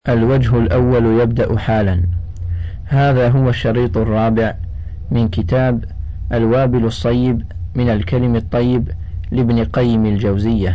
الوجه الأول يبدأ حالا. هذا هو الشريط الرابع من كتاب الوابل الصيب من الكلم الطيب لابن قيم الجوزية.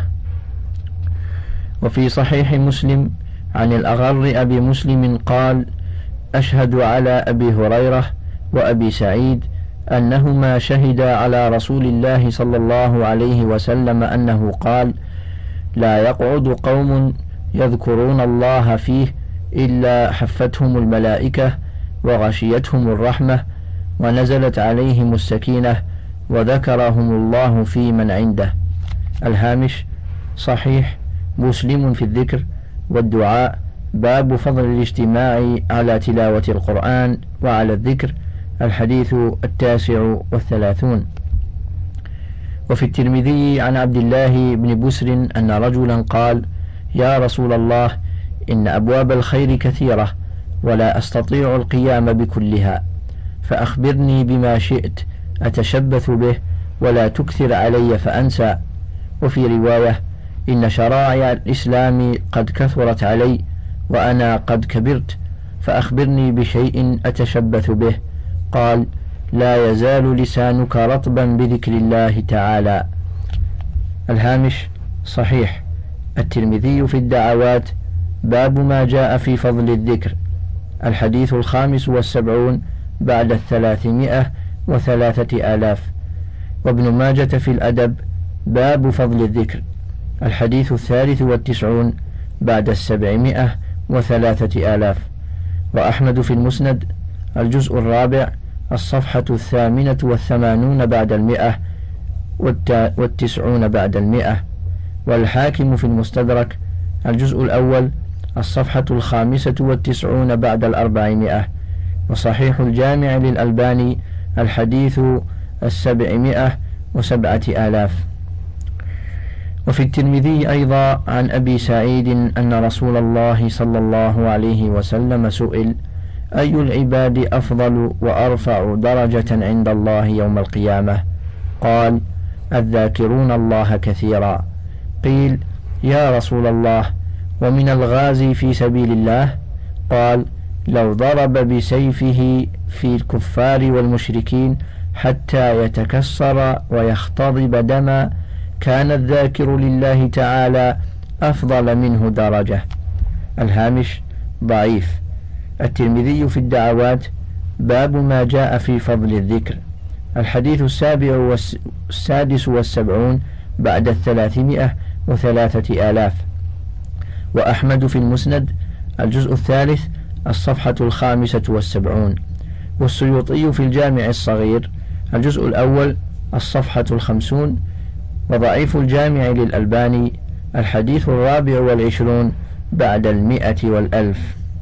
وفي صحيح مسلم عن الأغر أبي مسلم قال: أشهد على أبي هريرة وأبي سعيد أنهما شهدا على رسول الله صلى الله عليه وسلم أنه قال: لا يقعد قوم يذكرون الله فيه إلا حفتهم الملائكة وغشيتهم الرحمة ونزلت عليهم السكينة وذكرهم الله في من عنده. الهامش: صحيح مسلم في الذكر والدعاء، باب فضل الاجتماع على تلاوة القرآن وعلى الذكر، الحديث 39. وفي الترمذي عن عبد الله بن بسر أن رجلا قال: يا رسول الله، إن أبواب الخير كثيرة ولا أستطيع القيام بكلها، فأخبرني بما شئت أتشبث به ولا تكثر علي فأنسى. وفي رواية: إن شرائع الإسلام قد كثرت علي وأنا قد كبرت، فأخبرني بشيء أتشبث به. قال: لا يزال لسانك رطبا بذكر الله تعالى. الهامش: صحيح الترمذي في الدعوات، باب ما جاء في فضل الذكر، الحديث 75 بعد 303,000. وابن ماجة في الأدب، باب فضل الذكر، الحديث 93 بعد 703,000. وأحمد في المسند، الجزء 4 الصفحة 88 بعد 190 بعد 100. والحاكم في المستدرك، الجزء الأول الصفحة 95 بعد 400. وصحيح الجامع للألباني، الحديث 707,000. وفي الترمذي أيضا عن أبي سعيد أن رسول الله صلى الله عليه وسلم سئل: أي العباد أفضل وأرفع درجة عند الله يوم القيامة؟ قال: الذاكرون الله كثيرا. قيل: يا رسول الله، ومن الغازي في سبيل الله؟ قال: لو ضرب بسيفه في الكفار والمشركين حتى يتكسر ويختضب دما، كان الذاكر لله تعالى أفضل منه درجة. الهامش: ضعيف. الترمذي في الدعوات، باب ما جاء في فضل الذكر، الحديث 76 بعد 303,000. وأحمد في المسند، الجزء 3 الصفحة 75. والسيوطي في الجامع الصغير، الجزء الأول الصفحة 50. وضعيف الجامع للألباني، الحديث 24 بعد 100,000.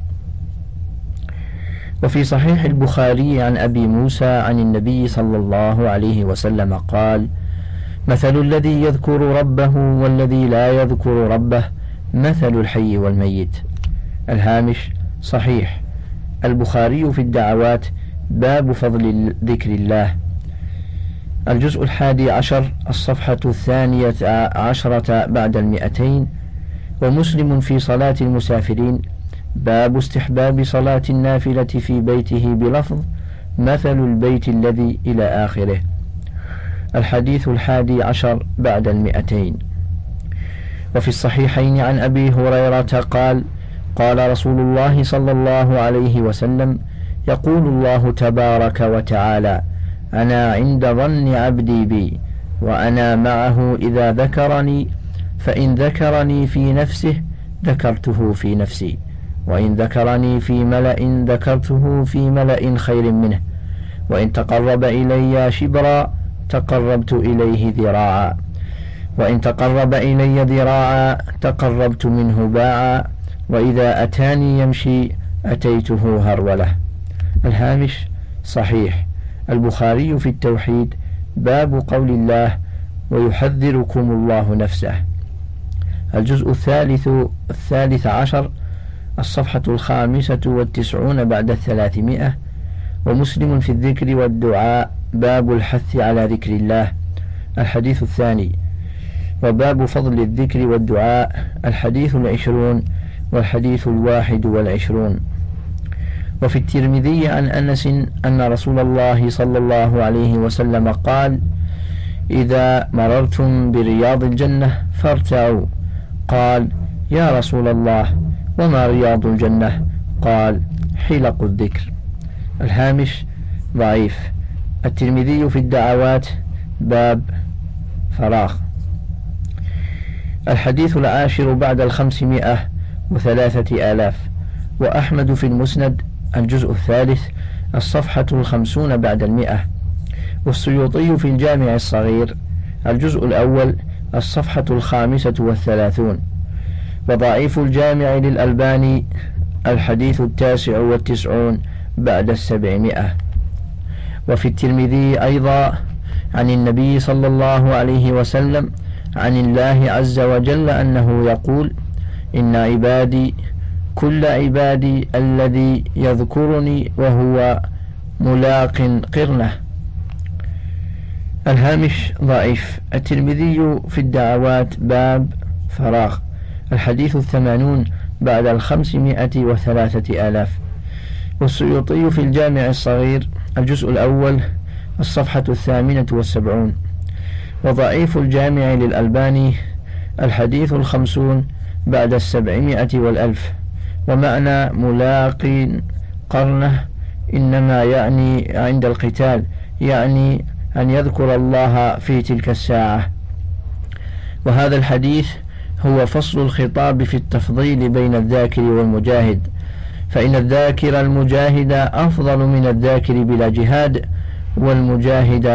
وفي صحيح البخاري عن أبي موسى عن النبي صلى الله عليه وسلم قال: مثل الذي يذكر ربه والذي لا يذكر ربه مثل الحي والميت. الهامش: صحيح البخاري في الدعوات، باب فضل ذكر الله، الجزء 11 الصفحة 12 بعد 200. ومسلم في صلاة المسافرين، باب استحباب صلاة النافلة في بيته بلفظ مثل البيت الذي إلى آخره، الحديث 11 بعد 200. وفي الصحيحين عن أبي هريرة قال: قال رسول الله صلى الله عليه وسلم: يقول الله تبارك وتعالى: أنا عند ظن عبدي بي وأنا معه إذا ذكرني، فإن ذكرني في نفسه ذكرته في نفسي، وإن ذكرني في ملأ ذكرته في ملأ خير منه، وإن تقرب إلي شبرا تقربت إليه ذراعا، وإن تقرب إلي ذراعا تقربت منه باعا، وإذا أتاني يمشي أتيته هرولة. الهامش: صحيح البخاري في التوحيد، باب قول الله: ويحذركم الله نفسه، الجزء 13 الصفحة 95 بعد 300. ومسلم في الذكر والدعاء، باب الحث على ذكر الله، الحديث 2. وباب فضل الذكر والدعاء، الحديث 20. والحديث 21. وفي الترمذي عن أنس أن رسول الله صلى الله عليه وسلم قال: إذا مررتم برياض الجنة فارتعوا. قال: يا رسول الله وما رياض الجنة؟ قال: حلق الذكر. الهامش ضعيف. الترمذي في الدعوات باب فراغ. الحديث 10 بعد 503,000. وأحمد في المسند الجزء 3 الصفحة 50 بعد 100. والسيوطي في الجامع الصغير الجزء الأول الصفحة 35. وضعيف الجامع للألباني الحديث 99 بعد 700. وفي الترمذي أيضا عن النبي صلى الله عليه وسلم عن الله عز وجل أنه يقول: إن عبادي كل عبادي الذي يذكرني وهو ملاق قرنه. الهامش ضعيف. الترمذي في الدعوات باب فراغ. الحديث 80 بعد 503,000. والسيوطي في الجامع الصغير الجزء الأول الصفحة 78. وضعيف الجامع للألباني الحديث 50 بعد 700 و1000. ومعنى ملاق قرنه إنما يعني عند القتال، يعني أن يذكر الله في تلك الساعة. وهذا الحديث هو فصل الخطاب في التفضيل بين الذاكر والمجاهد، فإن الذاكر المجاهد أفضل من الذاكر بلا جهاد، والمجاهد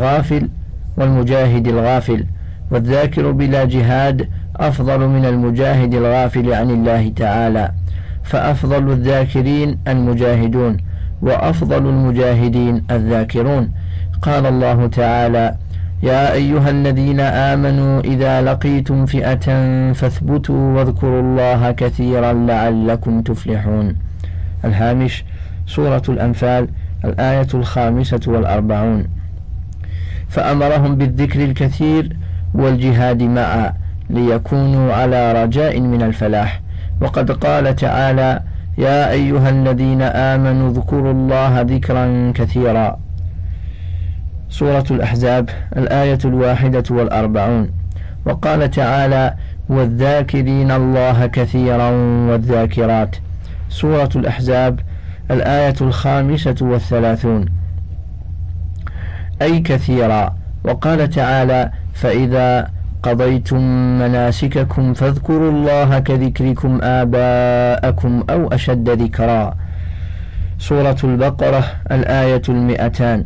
الغافل، والذاكر بلا جهاد أفضل من المجاهد الغافل عن الله تعالى، فأفضل الذاكرين المجاهدون، وأفضل المجاهدين الذاكرون. قال الله تعالى: يا أيها الذين آمنوا إذا لقيتم فئة فاثبتوا واذكروا الله كثيرا لعلكم تفلحون. الهامش سورة الأنفال الآية 45. فأمرهم بالذكر الكثير والجهاد معا ليكونوا على رجاء من الفلاح. وقد قال تعالى: يا أيها الذين آمنوا اذكروا الله ذكرا كثيرا. سورة الأحزاب الآية 41. وقال تعالى: والذاكرين الله كثيرا والذاكرات. سورة الأحزاب الآية 35 أي كثيرا. وقال تعالى: فإذا قضيتم مناسككم فاذكروا الله كذكركم آباءكم أو أشد ذكرا. سورة البقرة الآية 200.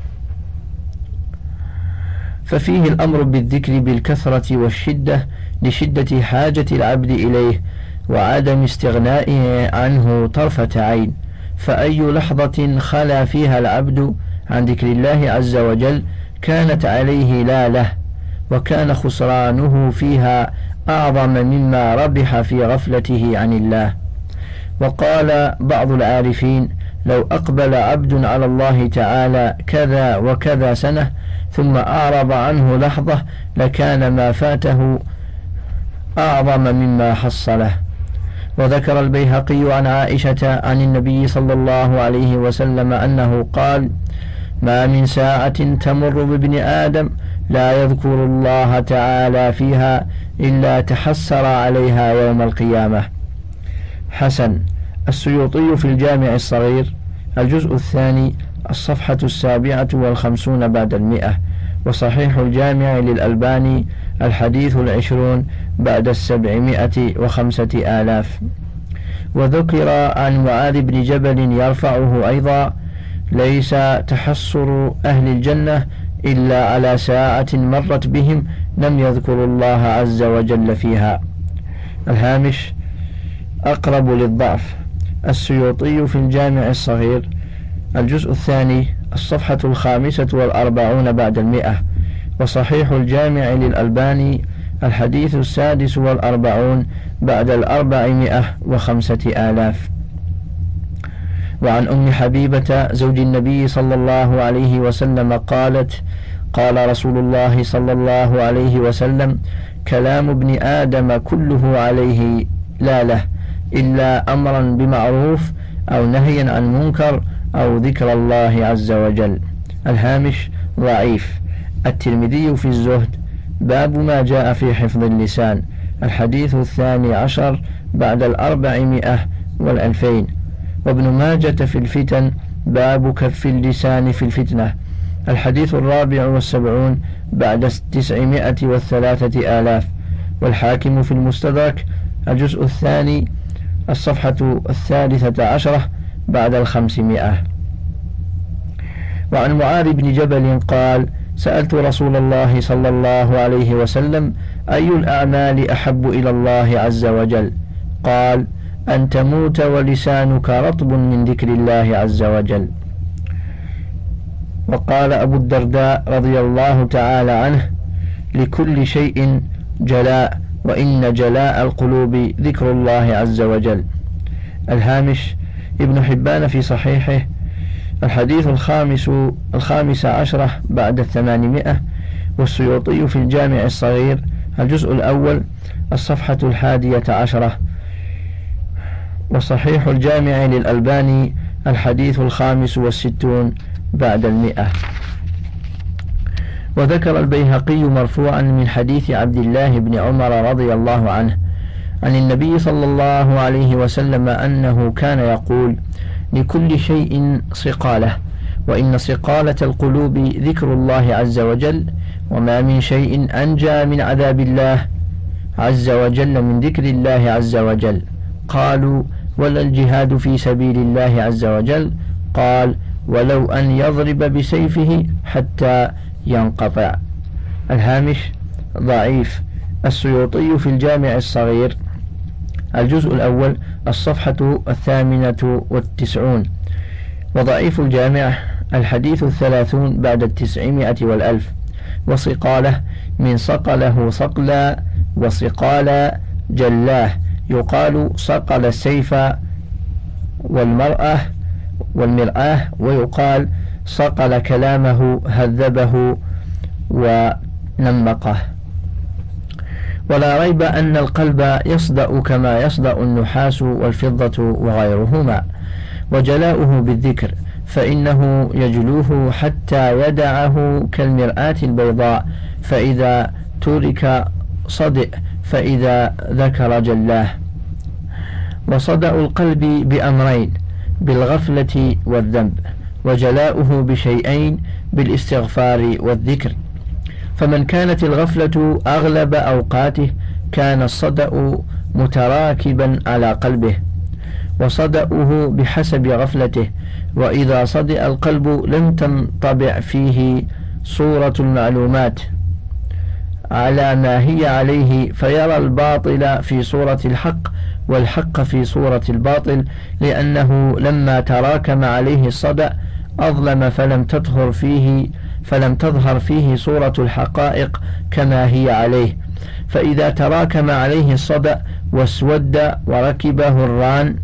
ففيه الأمر بالذكر بالكثرة والشدة لشدة حاجة العبد إليه وعدم استغنائه عنه طرفة عين. فأي لحظة خلا فيها العبد عن ذكر الله عز وجل كانت عليه لا له، وكان خسرانه فيها أعظم مما ربح في غفلته عن الله. وقال بعض العارفين: لو أقبل عبد على الله تعالى كذا وكذا سنة ثم أعرض عنه لحظة لكان ما فاته أعظم مما حصله. وذكر البيهقي عن عائشة عن النبي صلى الله عليه وسلم أنه قال: ما من ساعة تمر بابن آدم لا يذكر الله تعالى فيها إلا تحسر عليها يوم القيامة. حسن. السيوطي في الجامع الصغير الجزء الثاني الصفحة 57 بعد 100. وصحيح الجامع للألباني الحديث 20 بعد 705,000. وذكر عن معاذ بن جبل يرفعه أيضا: ليس تحسر أهل الجنة إلا على ساعة مرت بهم لم يذكروا الله عز وجل فيها. الهامش أقرب للضعف. السيوطي في الجامع الصغير الجزء الثاني الصفحة 45 بعد 100. وصحيح الجامع للألباني الحديث 46 بعد 405,000. وعن أم حبيبة زوج النبي صلى الله عليه وسلم قالت: قال رسول الله صلى الله عليه وسلم: كلام ابن آدم كله عليه لا له إلا أمرا بمعروف أو نهيا عن منكر أو ذكر الله عز وجل. الهامش ضعيف. الترمذي في الزهد باب ما جاء في حفظ اللسان، الحديث 12 بعد 400 و2000. وابن ماجة في الفتن باب كف اللسان في الفتنة، الحديث 74 بعد 903,000. والحاكم في المستدرك الجزء 2 الصفحة 13 بعد 500. وعن معاذ بن جبل قال: سألت رسول الله صلى الله عليه وسلم: أي الأعمال أحب إلى الله عز وجل؟ قال: أن تموت ولسانك رطب من ذكر الله عز وجل. وقال أبو الدرداء رضي الله تعالى عنه: لكل شيء جلاء، وإن جلاء القلوب ذكر الله عز وجل. الهامش ابن حبان في صحيحه الحديث 15 بعد 800. والسيوطي في الجامع الصغير الجزء الأول الصفحة 11. وصحيح الجامع للألباني الحديث 65 بعد 100. وذكر البيهقي مرفوعا من حديث عبد الله بن عمر رضي الله عنه عن النبي صلى الله عليه وسلم أنه كان يقول: لكل شيء صقالة، وإن صقالة القلوب ذكر الله عز وجل، وما من شيء أنجى من عذاب الله عز وجل من ذكر الله عز وجل. قالوا: ولا الجهاد في سبيل الله عز وجل؟ قال: ولو أن يضرب بسيفه حتى ينقطع. الهامش ضعيف. السيوطي في الجامع الصغير الجزء الأول الصفحة 98. وضعيف الجامع الحديث 30 بعد 900 و1000. وصقاله من صقله صقلا، وصقال جلاه، يقال صقل السيف والمرآة، ويقال صقل كلامه هذبه ونمقه. ولا ريب أن القلب يصدأ كما يصدأ النحاس والفضة وغيرهما، وجلاؤه بالذكر، فإنه يجلوه حتى يدعه كالمرآة البيضاء، فإذا ترك صدئ، فإذا ذكر جلاه. وصدأ القلب بأمرين: بالغفلة والذنب، وجلاؤه بشيئين: بالاستغفار والذكر. فمن كانت الغفلة أغلب أوقاته كان الصدأ متراكبا على قلبه، وصدأه بحسب غفلته. وإذا صدأ القلب لم تنطبع فيه صورة المعلومات على ما هي عليه، فيرى الباطل في صورة الحق والحق في صورة الباطل، لأنه لما تراكم عليه الصدأ أظلم فلم تظهر فيه صورة الحقائق كما هي عليه. فإذا تراكم عليه الصدأ واسود وركبه الران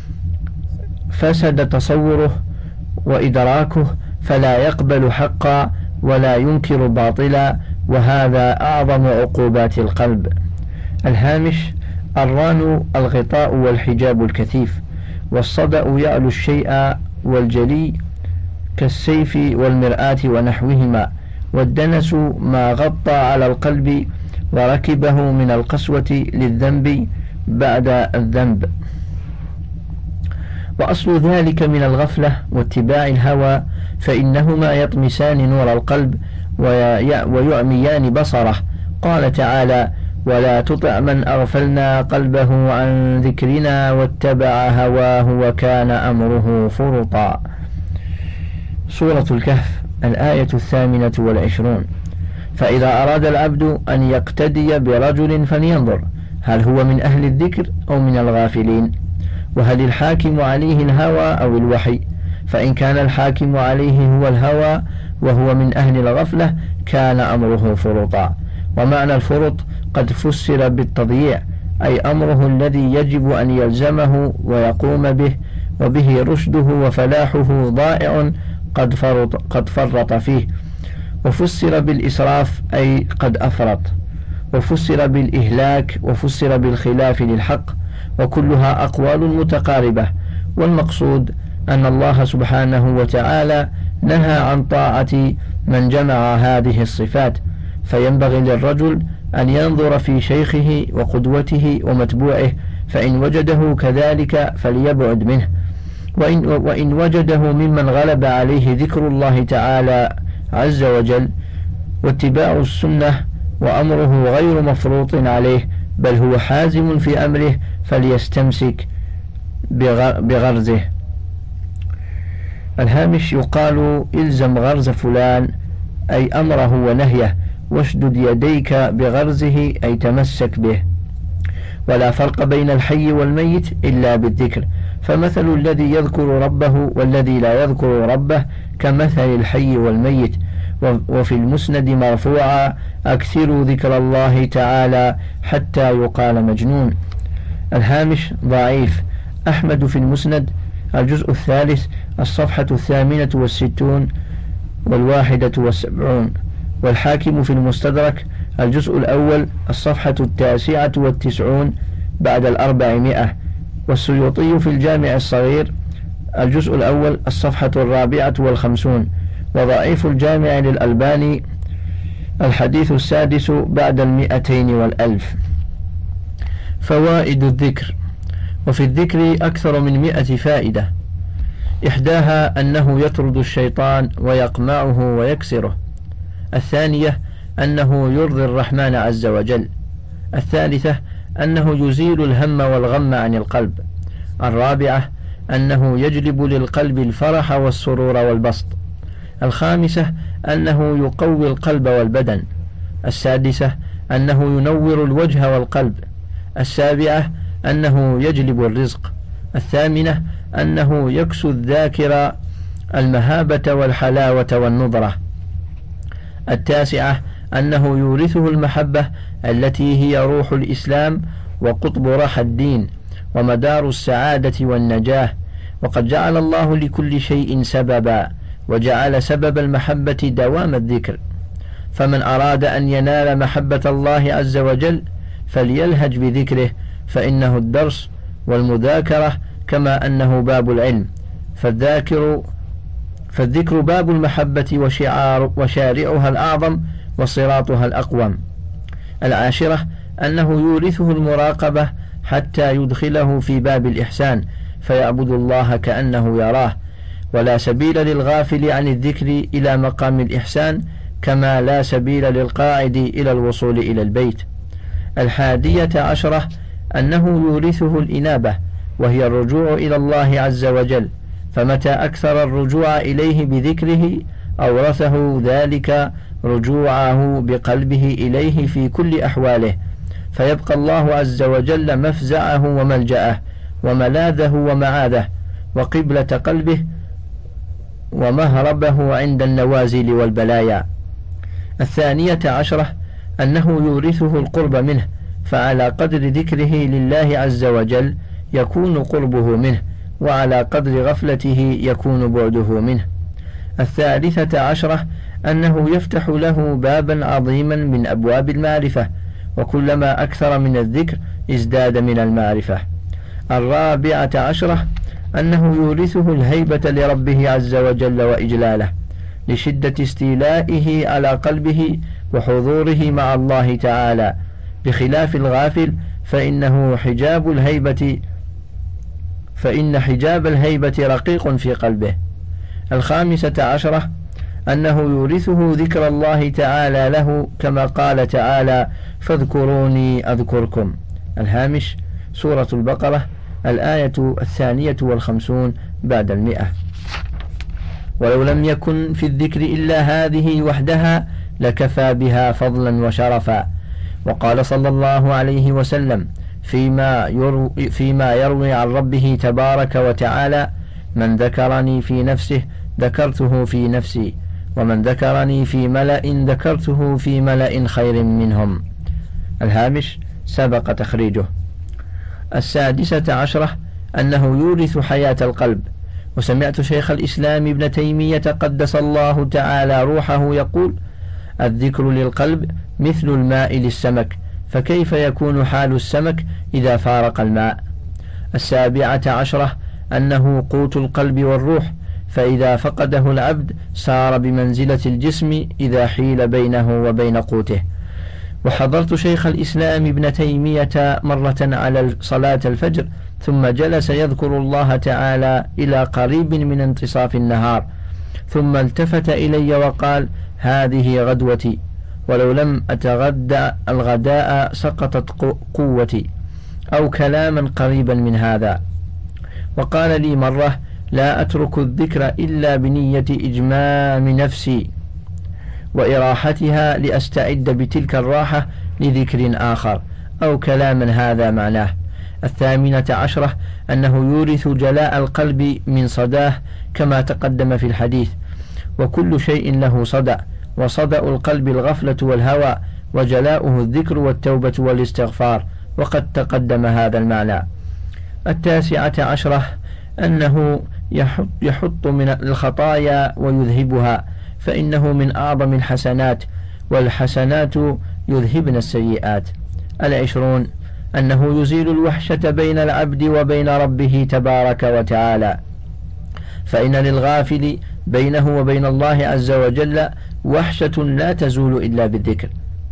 فسد تصوره وإدراكه، فلا يقبل حقا ولا ينكر باطلا، وهذا أعظم عقوبات القلب. الهامش الران الغطاء والحجاب الكثيف، والصدأ يألو الشيء والجلي كالسيف والمرآة ونحوهما، والدنس ما غطى على القلب وركبه من القسوة للذنب بعد الذنب. وأصل ذلك من الغفلة واتباع الهوى، فإنهما يطمسان نور القلب ويعميان بصره. قال تعالى: ولا تطع من أغفلنا قلبه عن ذكرنا واتبع هواه وكان أمره فرطا. سورة الكهف الآية 28. فإذا أراد العبد أن يقتدي برجل فلينظر هل هو من أهل الذكر أو من الغافلين، وهل الحاكم عليه الهوى أو الوحي. فإن كان الحاكم عليه هو الهوى وهو من أهل الغفلة كان أمره فرطا. ومعنى الفرط قد فسر بالتضييع، أي أمره الذي يجب أن يلزمه ويقوم به، وبه رشده وفلاحه ضائع قد فرط فيه. وفسر بالإسراف أي قد أفرط، وفسر بالإهلاك، وفسر بالخلاف للحق، وكلها أقوال متقاربة، والمقصود أن الله سبحانه وتعالى نهى عن طاعة من جمع هذه الصفات، فينبغي للرجل أن ينظر في شيخه وقدوته ومتبوعه، فإن وجده كذلك فليبعد منه، وإن وجده ممن غلب عليه ذكر الله تعالى عز وجل واتباع السنة وأمره غير مفروط عليه بل هو حازم في أمره فليستمسك بغرزه. الهامش: يقال إلزم غرز فلان أي أمره ونهيه، واشدد يديك بغرزه أي تمسك به. ولا فرق بين الحي والميت إلا بالذكر، فمثل الذي يذكر ربه والذي لا يذكر ربه كمثل الحي والميت. وفي المسند مرفوعا: أكثروا ذكر الله تعالى حتى يقال مجنون. الهامش: ضعيف. أحمد في المسند الجزء 3 الصفحة 68 و71، والحاكم في المستدرك الجزء الأول الصفحة 99 بعد 400، والسيوطي في الجامع الصغير الجزء الأول الصفحة 54، وضعيف الجامع للألباني الحديث 6 بعد 200 و1000. فوائد الذكر. وفي الذكر أكثر من 100 فائدة، إحداها أنه يطرد الشيطان ويقمعه ويكسره. الثانية أنه يرضي الرحمن عز وجل. الثالثة أنه يزيل الهم والغم عن القلب. الرابعة أنه يجلب للقلب الفرح والسرور والبسط. الخامسة أنه يقوي القلب والبدن. السادسة أنه ينور الوجه والقلب. السابعة أنه يجلب الرزق. الثامنة أنه يكسو الذاكر المهابة والحلاوة والنضرة. التاسعة أنه يورثه المحبة التي هي روح الإسلام وقطب رحى الدين ومدار السعادة والنجاة. وقد جعل الله لكل شيء سببا، وجعل سبب المحبة دوام الذكر، فمن أراد أن ينال محبة الله عز وجل فليلهج بذكره، فإنه الدرس والمذاكرة كما أنه باب العلم، فالذكر باب المحبة وشارعها الأعظم وصراطها الأقوم. العاشرة أنه يورثه المراقبة حتى يدخله في باب الإحسان فيعبد الله كأنه يراه، ولا سبيل للغافل عن الذكر إلى مقام الإحسان، كما لا سبيل للقاعد إلى الوصول إلى البيت. 11 أنه يورثه الإنابة، وهي الرجوع إلى الله عز وجل، فمتى أكثر الرجوع إليه بذكره أورثه ذلك رجوعه بقلبه إليه في كل أحواله، فيبقى الله عز وجل مفزعه وملجأه وملاذه ومعاذه وقبلة قلبه ومهربه عند النوازل والبلايا. 12 أنه يورثه القرب منه، فعلى قدر ذكره لله عز وجل يكون قربه منه، وعلى قدر غفلته يكون بعده منه. 13 أنه يفتح له بابا عظيما من أبواب المعرفة، وكلما أكثر من الذكر ازداد من المعرفة. 14 أنه يورثه الهيبة لربه عز وجل وإجلاله، لشدة استيلائه على قلبه وحضوره مع الله تعالى، بخلاف الغافل فإن حجاب الهيبة رقيق في قلبه. 15 أنه يورثه ذكر الله تعالى له، كما قال تعالى: فاذكروني أذكركم. الهامش: سورة البقرة الآية 52 بعد 100. ولو لم يكن في الذكر إلا هذه وحدها لكفى بها فضلا وشرفا. وقال صلى الله عليه وسلم فيما يروي عن ربه تبارك وتعالى: من ذكرني في نفسه ذكرته في نفسي، ومن ذكرني في ملأ ذكرته في ملأ خير منهم. الهامش سبق تخريجه. 16 أنه يورث حياة القلب. وسمعت شيخ الإسلام ابن تيمية قدس الله تعالى روحه يقول: الذكر للقلب مثل الماء للسمك، فكيف يكون حال السمك إذا فارق الماء؟ السابعة عشرة أنه قوت القلب والروح، فإذا فقده العبد صار بمنزلة الجسم إذا حيل بينه وبين قوته. وحضرت شيخ الإسلام ابن تيمية مرة على صلاة الفجر، ثم جلس يذكر الله تعالى إلى قريب من انتصاف النهار، ثم التفت إلي وقال: هذه غدوتي، ولو لم أتغدى الغداء سقطت قوتي، أو كلاما قريبا من هذا. وقال لي مرة: لا أترك الذكر إلا بنية إجمام نفسي وإراحتها لأستعد بتلك الراحة لذكر آخر، أو كلاما هذا معناه. الثامنة عشرة أنه يورث جلاء القلب من صداه كما تقدم في الحديث، وكل شيء له صدأ، وصدأ القلب الغفلة والهوى، وجلاؤه الذكر والتوبة والاستغفار، وقد تقدم هذا المعنى. التاسعة عشرة أنه يحط من الخطايا ويذهبها، فإنه من أعظم الحسنات، والحسنات يذهبن السيئات. 20 أنه يزيل الوحشة بين العبد وبين ربه تبارك وتعالى، فإن للغافل بينه وبين الله عز وجل وحشة لا تزول إلا بالذكر.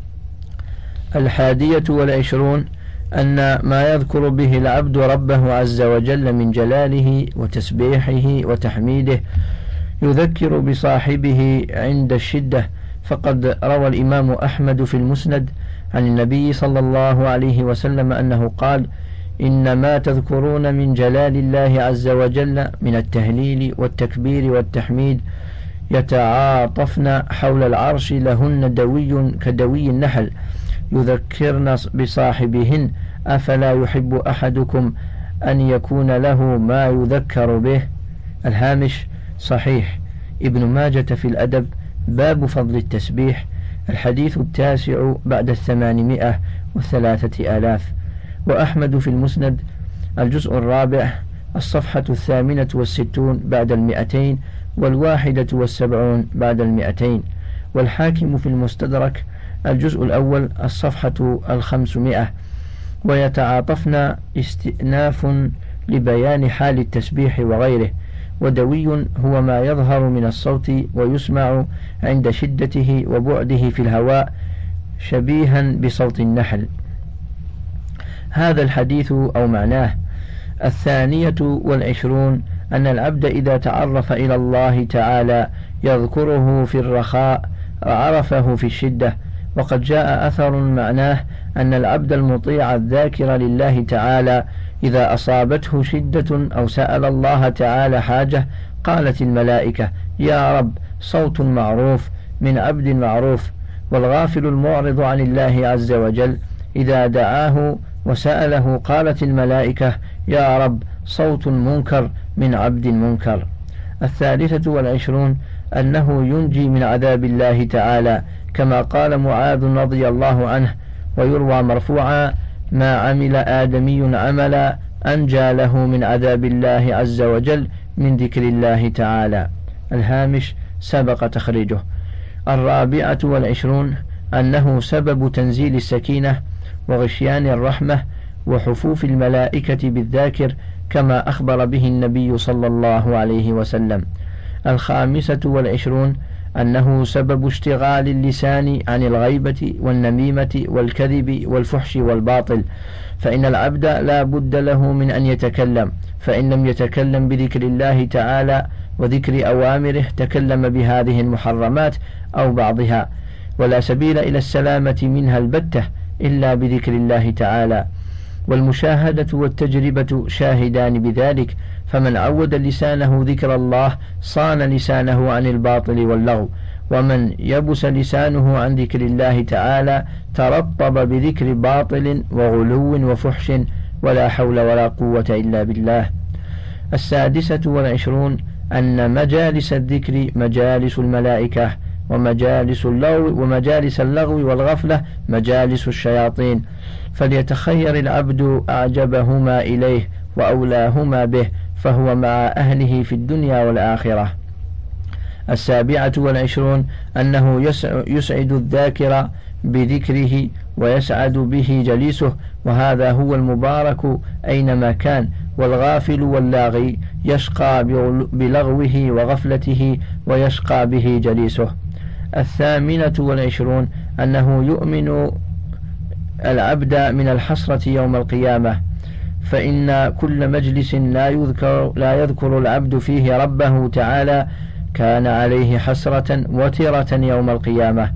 21 أن ما يذكر به العبد ربه عز وجل من جلاله وتسبيحه وتحميده يذكر بصاحبه عند الشدة، فقد روى الإمام أحمد في المسند عن النبي صلى الله عليه وسلم أنه قال: إنما تذكرون من جلال الله عز وجل من التهليل والتكبير والتحميد يتعاطفن حول العرش لهن دوي كدوي النحل يذكرن بصاحبهن، أفلا يحب أحدكم أن يكون له ما يذكر به؟ الهامش: صحيح ابن ماجة في الأدب، باب فضل التسبيح، الحديث 9 بعد 803,000. وأحمد في المسند الجزء 4 الصفحة 68 بعد 200 و71 بعد 200. والحاكم في المستدرك الجزء الأول الصفحة 500. ويتعاطفن استئناف لبيان حال التسبيح وغيره. ودوي هو ما يظهر من الصوت ويسمع عند شدته وبعده في الهواء شبيها بصوت النحل. هذا الحديث أو معناه. 22 أن العبد إذا تعرف إلى الله تعالى يذكره في الرخاء عرفه في الشدة. وقد جاء أثر معناه أن العبد المطيع الذاكر لله تعالى إذا أصابته شدة أو سأل الله تعالى حاجة قالت الملائكة: يا رب، صوت معروف من عبد معروف. والغافل المعرض عن الله عز وجل إذا دعاه وسأله قالت الملائكة: يا رب، صوت منكر من عبد منكر. 23 أنه ينجي من عذاب الله تعالى، كما قال معاذ رضي الله عنه، ويروى مرفوعا: ما عمل آدمي عملا أنجى له من عذاب الله عز وجل من ذكر الله تعالى. الهامش سبق تخريجه. 24 أنه سبب تنزيل السكينة وغشيان الرحمة وحفوف الملائكة بالذاكر، كما أخبر به النبي صلى الله عليه وسلم. 25 أنه سبب اشتغال اللسان عن الغيبة والنميمة والكذب والفحش والباطل، فإن العبد لا بد له من أن يتكلم، فإن لم يتكلم بذكر الله تعالى وذكر أوامره تكلم بهذه المحرمات أو بعضها، ولا سبيل إلى السلامة منها البتة إلا بذكر الله تعالى. والمشاهدة والتجربة شاهدان بذلك، فمن عود لسانه ذكر الله صان لسانه عن الباطل واللغو، ومن يبس لسانه عن ذكر الله تعالى ترطب بذكر باطل وغلو وفحش، ولا حول ولا قوة إلا بالله. 26 أن مجالس الذكر مجالس الملائكة، ومجالس اللغو والغفلة مجالس الشياطين، فليتخير العبد أعجبهما إليه وأولاهما به، فهو مع أهله في الدنيا والآخرة. 27 أنه يسعد الذاكر بذكره ويسعد به جليسه، وهذا هو المبارك أينما كان. والغافل واللاغي يشقى بلغوه وغفلته، ويشقى به جليسه. 28 أنه يؤمن العبد من الحسرة يوم القيامة، فإن كل مجلس لا يذكر العبد فيه ربه تعالى كان عليه حسرة وترة يوم القيامة.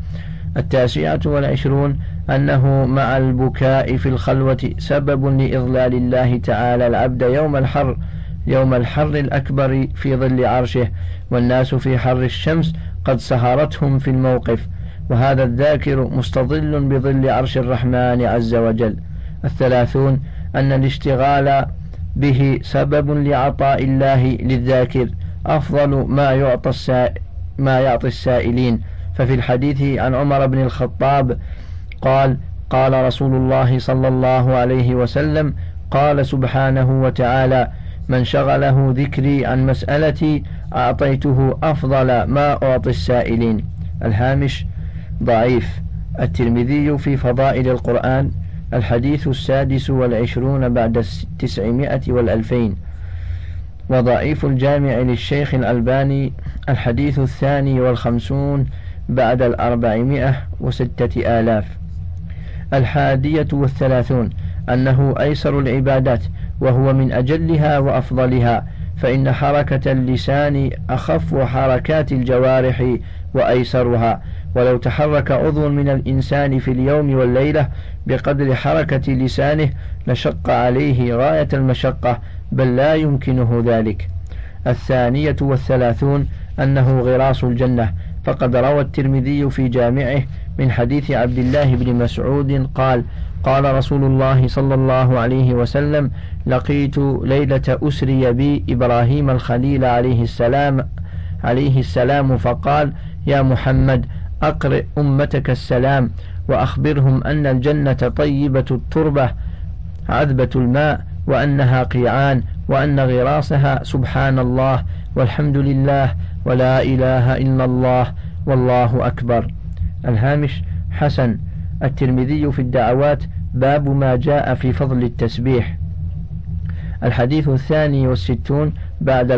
29 أنه مع البكاء في الخلوة سبب لإضلال الله تعالى العبد يوم الحر الأكبر في ظل عرشه، والناس في حر الشمس قد سهرتهم في الموقف، وهذا الذاكر مستظل بظل عرش الرحمن عز وجل. 30 أن الاشتغال به سبب لعطاء الله للذاكر أفضل ما يعطي السائلين. ففي الحديث عن عمر بن الخطاب قال: قال رسول الله صلى الله عليه وسلم: قال سبحانه وتعالى: من شغله ذكري عن مسألتي أعطيته أفضل ما أعطي السائلين. الهامش ضعيف. الترمذي في فضائل القرآن الحديث 26 بعد 900 و2000. وضعيف الجامع للشيخ الألباني الحديث 52 بعد 406,000. 31 أنه أيسر العبادات، وهو من أجلها وأفضلها، فإن حركة اللسان أخف حركات الجوارح وأيسرها، ولو تحرك عضو من الإنسان في اليوم والليلة بقدر حركة لسانه لشق عليه غاية المشقة، بل لا يمكنه ذلك. 32 أنه غراس الجنة، فقد روى الترمذي في جامعه من حديث عبد الله بن مسعود قال: قال رسول الله صلى الله عليه وسلم: لقيت ليلة أسري بي إبراهيم الخليل عليه السلام فقال: يا محمد أقرئ أمتك السلام، وأخبرهم أن الجنة طيبة التربة عذبة الماء، وأنها قيعان، وأن غراسها سبحان الله والحمد لله ولا إله إلا الله والله أكبر. الهامش حسن. الترمذي في الدعوات باب ما جاء في فضل التسبيح الحديث 62 بعد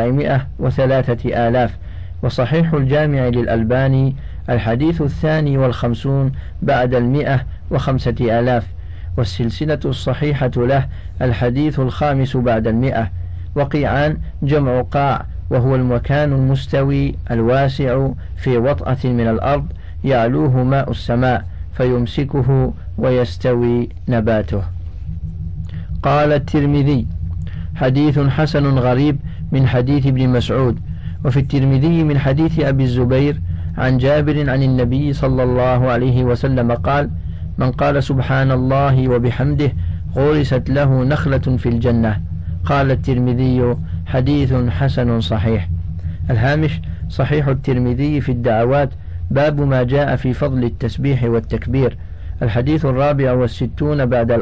403,000. وصحيح الجامع للألباني الحديث 52 بعد 105,000. والسلسلة الصحيحة له الحديث 5 بعد 100. وقيعان جمع قاع، وهو المكان المستوي الواسع في وطأة من الأرض يعلوه ماء السماء فيمسكه ويستوي نباته. قال الترمذي: حديث حسن غريب من حديث ابن مسعود. وفي الترمذي من حديث أبي الزبير عن جابر عن النبي صلى الله عليه وسلم قال: من قال سبحان الله وبحمده غرست له نخلة في الجنة. قال الترمذي: حديث حسن صحيح. الهامش صحيح الترمذي في الدعوات باب ما جاء في فضل التسبيح والتكبير الحديث 64 بعد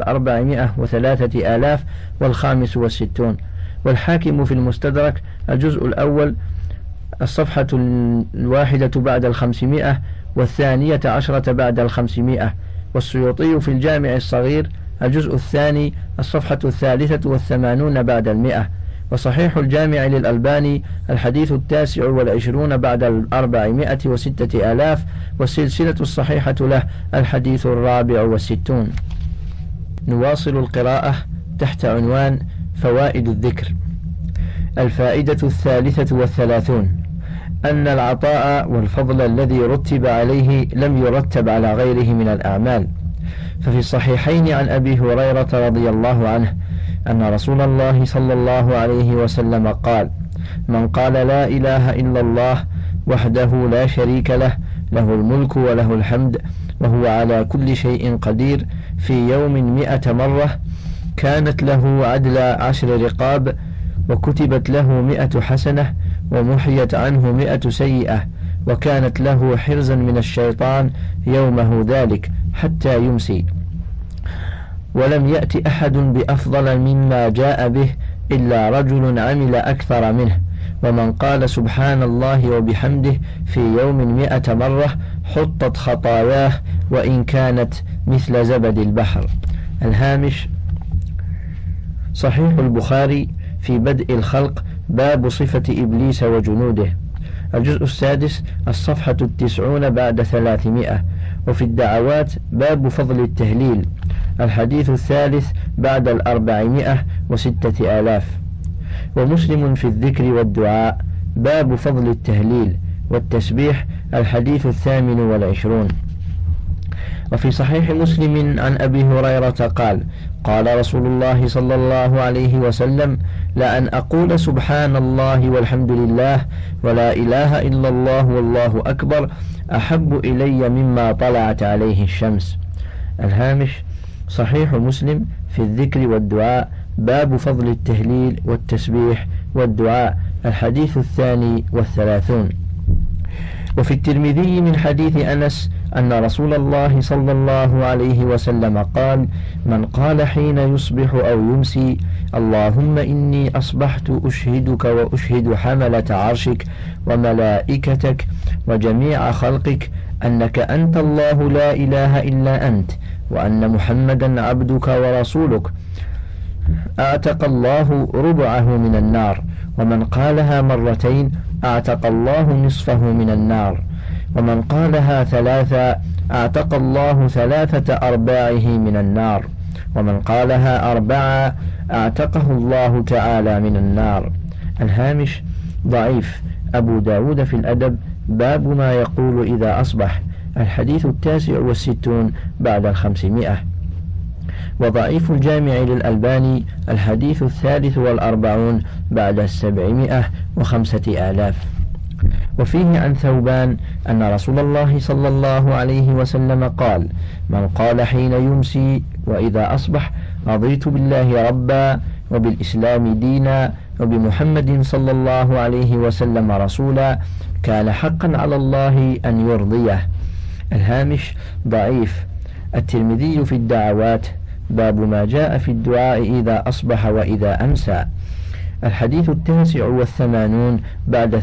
403,000 و65. والحاكم في المستدرك الجزء الأول الصفحة 1 بعد 500 و12 بعد 500. والسيوطي في الجامع الصغير الجزء الثاني الصفحة 83 بعد 100. وصحيح الجامع للألباني الحديث 29 بعد 406,000. والسلسلة الصحيحة له الحديث 64. نواصل القراءة تحت عنوان فوائد الذكر. الفائدة 33 أن العطاء والفضل الذي رتب عليه لم يرتب على غيره من الأعمال. ففي الصحيحين عن أبي هريرة رضي الله عنه أن رسول الله صلى الله عليه وسلم قال: من قال لا إله إلا الله وحده لا شريك له، له الملك وله الحمد وهو على كل شيء قدير، في يوم 100 مرة، كانت له عدل 10 رقاب، وكتبت له 100 حسنة، ومحيت عنه 100 سيئة، وكانت له حرزا من الشيطان يومه ذلك حتى يمسي. ولم يأت أحد بأفضل مما جاء به إلا رجل عمل أكثر منه، ومن قال سبحان الله وبحمده في يوم 100 مرة حطت خطاياه وإن كانت مثل زبد البحر. الهامش: صحيح البخاري في بدء الخلق باب صفة إبليس وجنوده، الجزء السادس الصفحة 90 بعد 300. وفي الدعوات باب فضل التهليل، الحديث الثالث بعد 406,000. ومسلم في الذكر والدعاء باب فضل التهليل والتسبيح، الحديث 28. وفي صحيح مسلم عن أبي هريرة قال: قال رسول الله صلى الله عليه وسلم: لأن أقول سبحان الله والحمد لله ولا إله إلا الله والله أكبر أحب إلي مما طلعت عليه الشمس. الهامش: صحيح مسلم في الذكر والدعاء باب فضل التهليل والتسبيح والدعاء، الحديث 32. وفي الترمذي من حديث أنس أن رسول الله صلى الله عليه وسلم قال: من قال حين يصبح أو يمسي: اللهم إني أصبحت أشهدك وأشهد حملة عرشك وملائكتك وجميع خلقك أنك أنت الله لا إله إلا أنت، وأن محمدا عبدك ورسولك، أعتق الله ربعه من النار. ومن قالها مرتين أعتق الله نصفه من النار. ومن قالها ثلاثا أعتق الله 3/4 من النار. ومن قالها 4 أعتقه الله تعالى من النار. الهامش: ضعيف أبو داود في الأدب باب ما يقول إذا أصبح، الحديث 69 بعد 500. وضعيف الجامع للألباني الحديث 43 بعد 705,000. وفيه عن ثوبان أن رسول الله صلى الله عليه وسلم قال: من قال حين يمسي وإذا أصبح: رضيت بالله ربا وبالإسلام دينا وبمحمد صلى الله عليه وسلم رسولا، كان حقا على الله أن يرضيه. الهامش: ضعيف. الترمذي في الدعوات باب ما جاء في الدعاء إذا أصبح وإذا أمسى، الحديث 89 بعد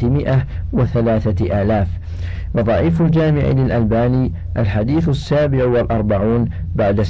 303,000. وضعيف الجامع للألباني الحديث 47 بعد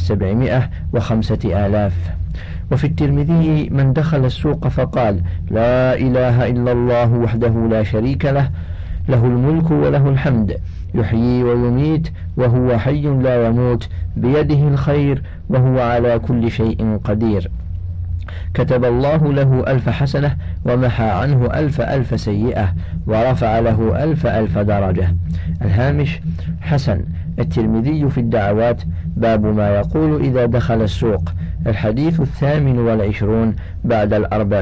705,000. وفي الترمذي من دخل السوق فقال: لا إله إلا الله وحده لا شريك له، له الملك وله الحمد، يحيي ويميت وهو حي لا يموت، بيده الخير وهو على كل شيء قدير، كتب الله له 1000 حسنة ومحى عنه 1000 سيئة ورفع له 1000 درجة. الهامش: حسن. الترمذي في الدعوات باب ما يقول إذا دخل السوق، الحديث 28 بعد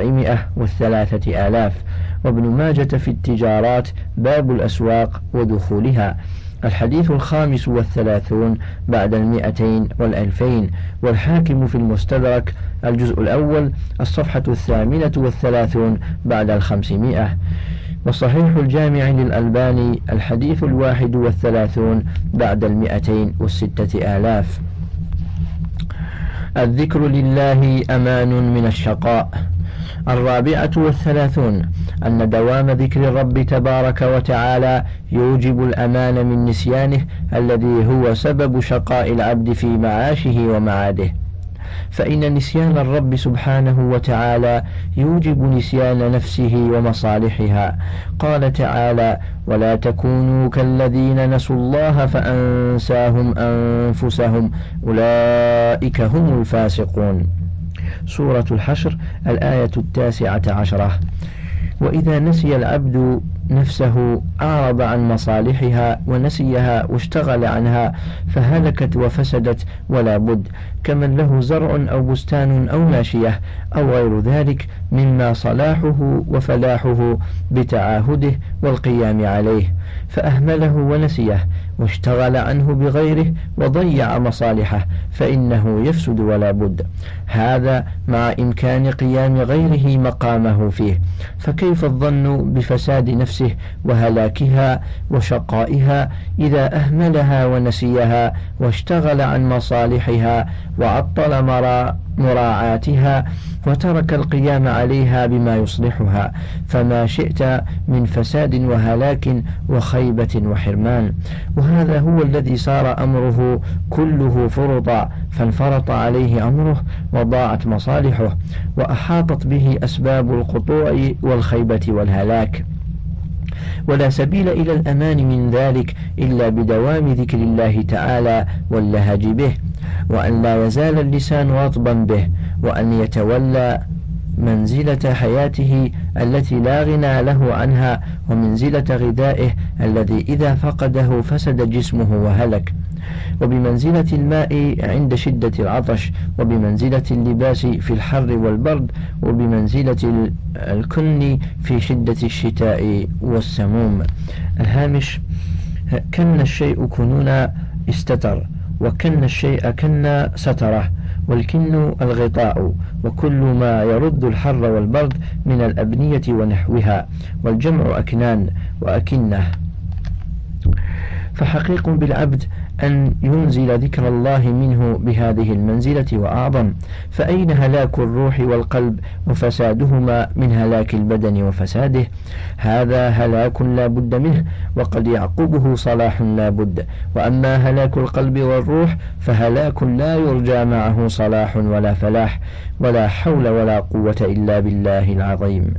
403,000. وابن ماجة في التجارات باب الأسواق ودخولها، الحديث 35 بعد 200 و2000. والحاكم في المستدرك الجزء الأول الصفحة 38 بعد 500. وصحيح الجامع للألباني الحديث 31 بعد 206,000. الذكر لله أمان من الشقاء. 34 أن دوام ذكر الرب تبارك وتعالى يوجب الأمان من نسيانه الذي هو سبب شقاء العبد في معاشه ومعاده، فإن نسيان الرب سبحانه وتعالى يوجب نسيان نفسه ومصالحها. قال تعالى: ولا تكونوا كالذين نسوا الله فأنساهم أنفسهم أولئك هم الفاسقون. سورة الحشر الآية 19. وإذا نسي العبد نفسه أعرض عن مصالحها ونسيها واشتغل عنها فهلكت وفسدت ولا بد، كمن له زرع أو بستان أو ماشية أو غير ذلك مما صلاحه وفلاحه بتعاهده والقيام عليه، فأهمله ونسيه واشتغل عنه بغيره وضيع مصالحه فإنه يفسد ولا بد، هذا مع إمكان قيام غيره مقامه فيه، فكيف الظن بفساد نفسه نفسه وهلاكها وشقائها إذا أهملها ونسيها واشتغل عن مصالحها وعطل مراعاتها وترك القيام عليها بما يصلحها، فما شئت من فساد وهلاك وخيبة وحرمان. وهذا هو الذي صار أمره كله فرطا، فانفرط عليه أمره وضاعت مصالحه وأحاطت به أسباب القطوع والخيبة والهلاك. ولا سبيل إلى الأمان من ذلك إلا بدوام ذكر الله تعالى واللهج به، وأن لا يزال اللسان رطبا به، وأن يتولى منزلة حياته التي لا غنى له عنها، ومنزلة غذائه الذي إذا فقده فسد جسمه وهلك، وبمنزلة الماء عند شدة العطش، وبمنزلة اللباس في الحر والبرد، وبمنزلة الكن في شدة الشتاء والسموم. الهامش: كن الشيء كنونا استتر، وكن الشيء كن ستره، والكن الغطاء، وكل ما يرد الحر والبرد من الأبنية ونحوها، والجمع أكنان وأكنه. فحقيق بالعبد أن ينزل ذكر الله منه بهذه المنزلة وأعظم، فأين هلاك الروح والقلب وفسادهما من هلاك البدن وفساده؟ هذا هلاك لا بد منه، وقد يعقبه صلاح لا بد. وأما هلاك القلب والروح فهلاك لا يرجى معه صلاح ولا فلاح، ولا حول ولا قوة إلا بالله العظيم.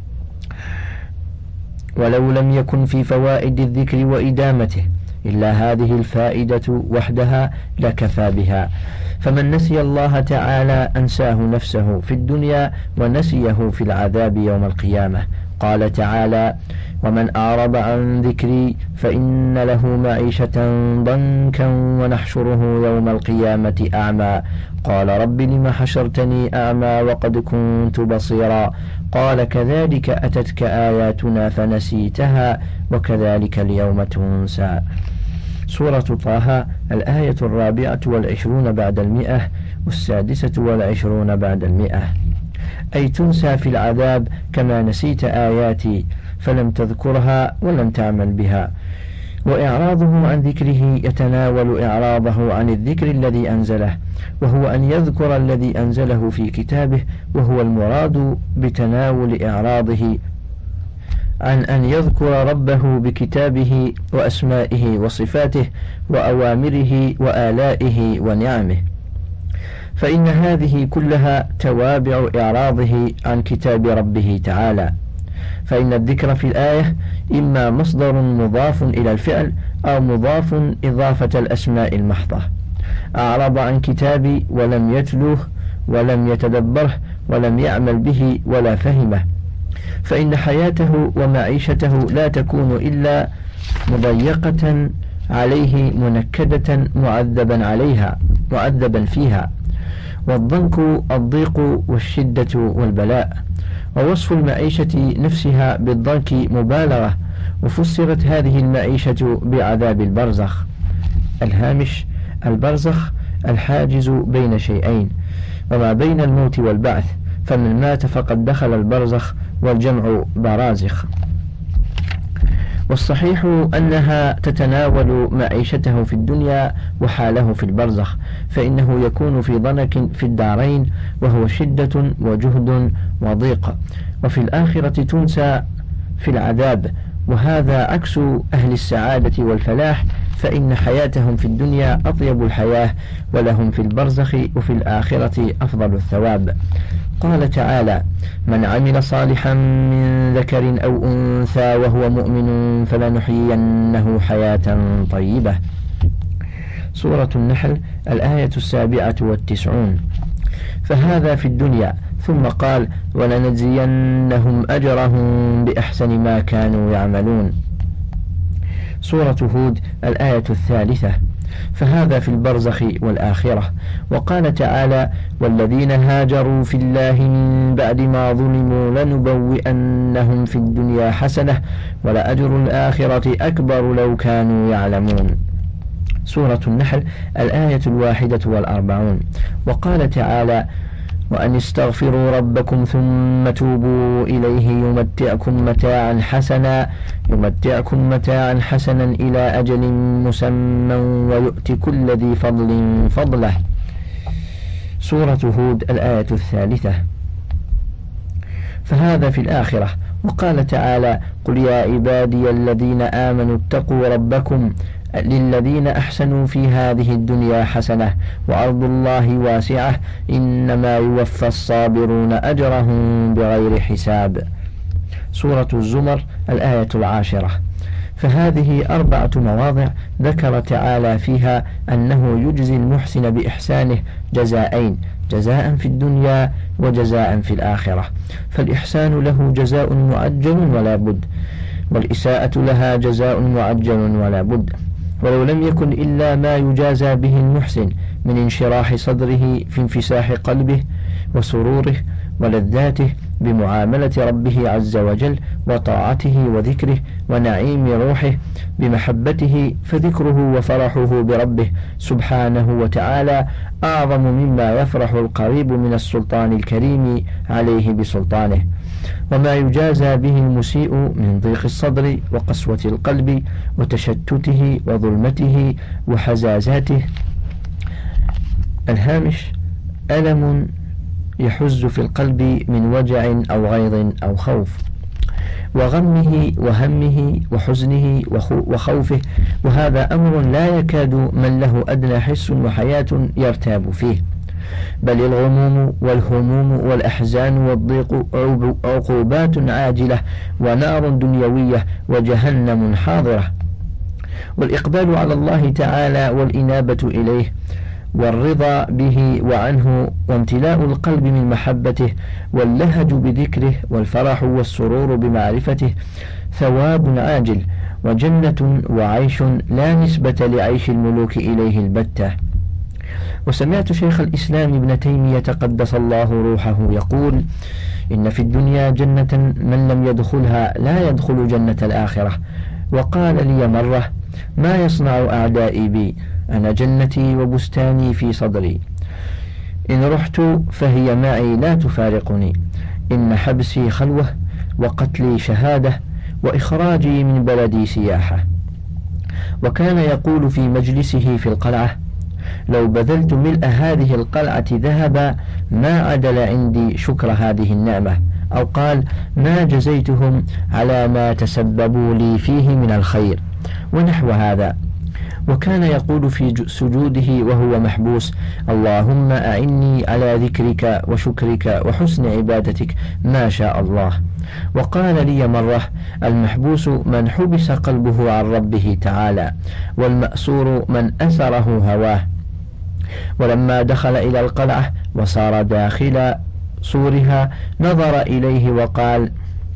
ولو لم يكن في فوائد الذكر وإدامته إلا هذه الفائدة وحدها لكفى بها. فمن نسي الله تعالى أنساه نفسه في الدنيا ونسيه في العذاب يوم القيامة. قال تعالى: ومن أعرض عن ذكري فإن له معيشة ضنكا ونحشره يوم القيامة أعمى. قال رب لم حشرتني أعمى وقد كنت بصيرا. قال كذلك أتتك آياتنا فنسيتها وكذلك اليوم تنسى. سورة طه، الآية 24 بعد 100 والسادسة بعد 100. أي تنسى في العذاب كما نسيت آياتي فلم تذكرها ولم تعمل بها. وإعراضه عن ذكره يتناول إعراضه عن الذكر الذي أنزله، وهو أن يذكر الذي أنزله في كتابه، وهو المراد بتناول إعراضه عن أن يذكر ربه بكتابه وأسمائه وصفاته وأوامره وآلائه ونعمه، فإن هذه كلها توابع إعراضه عن كتاب ربه تعالى. فإن الذكر في الآية إما مصدر مضاف إلى الفعل أو مضاف إضافة الأسماء المحضة. أعرض عن كتابي ولم يتلوه ولم يتدبره ولم يعمل به ولا فهمه، فإن حياته ومعيشته لا تكون إلا مضيقة عليه منكدة معذبا فيها. والضنك الضيق والشدة والبلاء. ووصف المعيشة نفسها بالضنك مبالغة، وفسرت هذه المعيشة بعذاب البرزخ. الهامش: البرزخ الحاجز بين شيئين، وما بين الموت والبعث، فمن مات فقد دخل البرزخ، والجمع برازخ. والصحيح أنها تتناول معيشته في الدنيا وحاله في البرزخ، فإنه يكون في ضنك في الدارين، وهو شدة وجهد وضيق، وفي الآخرة تنسى في العذاب، وهذا عكس أهل السعادة والفلاح، فإن حياتهم في الدنيا أطيب الحياة، ولهم في البرزخ وفي الآخرة أفضل الثواب. قال تعالى: من عمل صالحا من ذكر أو أنثى وهو مؤمن فلنحيينه حياة طيبة. سورة النحل، الآية 97. فهذا في الدنيا، ثم قال: ولنجزينهم أجرهم بأحسن ما كانوا يعملون. سورة هود، الآية 3. فهذا في البرزخ والآخرة. وقال تعالى: والذين هاجروا في الله من بعد ما ظلموا لنبوئنهم في الدنيا حسنة ولأجر الآخرة أكبر لو كانوا يعلمون. سورة النحل، الآية 41. وقال تعالى: وأن استغفروا ربكم ثم توبوا إليه يمتعكم متاعا حسنا إلى أجل مسمى ويؤتي كل ذي فضل فضله. سورة هود الآية 3. فهذا في الآخرة. وقال تعالى: قل يا عبادي الذين آمنوا اتقوا ربكم للذين أحسنوا في هذه الدنيا حسنة وأرض الله واسعة إنما يوفى الصابرون أجرهم بغير حساب. سورة الزمر الآية 10. فهذه 4 مواضع ذكر تعالى فيها أنه يجزي المحسن بإحسانه جزاءين: جزاء في الدنيا وجزاء في الآخرة. فالإحسان له جزاء معجل ولا بد، والإساءة لها جزاء معجل ولا بد. ولو لم يكن إلا ما يجازى به المحسن من انشراح صدره في انفساح قلبه وسروره ولذاته بمعاملة ربه عز وجل وطاعته وذكره ونعيم روحه بمحبته، فذكره وفرحه بربه سبحانه وتعالى أعظم مما يفرح القريب من السلطان الكريم عليه بسلطانه. وما يجازى به المسيء من ضيق الصدر وقسوة القلب وتشتته وظلمته وحزازاته. الهامش: ألم يحز في القلب من وجع أو غيظ أو خوف، وغمه وهمه وحزنه وخوفه، وهذا أمر لا يكاد من له أدنى حس وحياة يرتاب فيه، بل الغموم والهموم والأحزان والضيق عقوبات عاجلة ونار دنيوية وجهنم حاضرة. والإقبال على الله تعالى والإنابة إليه والرضا به وعنه وامتلاء القلب من محبته واللهج بذكره والفرح والسرور بمعرفته ثواب عاجل وجنة وعيش لا نسبة لعيش الملوك إليه البتة. وسمعت شيخ الإسلام ابن تيمية قدس الله روحه يقول: إن في الدنيا جنة من لم يدخلها لا يدخل جنة الآخرة. وقال لي مرة: ما يصنع أعدائي بي؟ أنا جنتي وبستاني في صدري، إن رحت فهي معي لا تفارقني، إن حبسي خلوة وقتلي شهادة وإخراجي من بلدي سياحة. وكان يقول في مجلسه في القلعة: لو بذلت ملء هذه القلعة ذهبا ما عدل عندي شكر هذه النعمة، أو قال: ما جزيتهم على ما تسببوا لي فيه من الخير، ونحو هذا. وكان يقول في سجوده وهو محبوس: اللهم أعني على ذكرك وشكرك وحسن عبادتك ما شاء الله. وقال لي مرة: المحبوس من حبس قلبه عن ربه تعالى، والمأسور من أسره هواه. ولما دخل إلى القلعة وصار داخل سورها نظر إليه وقال: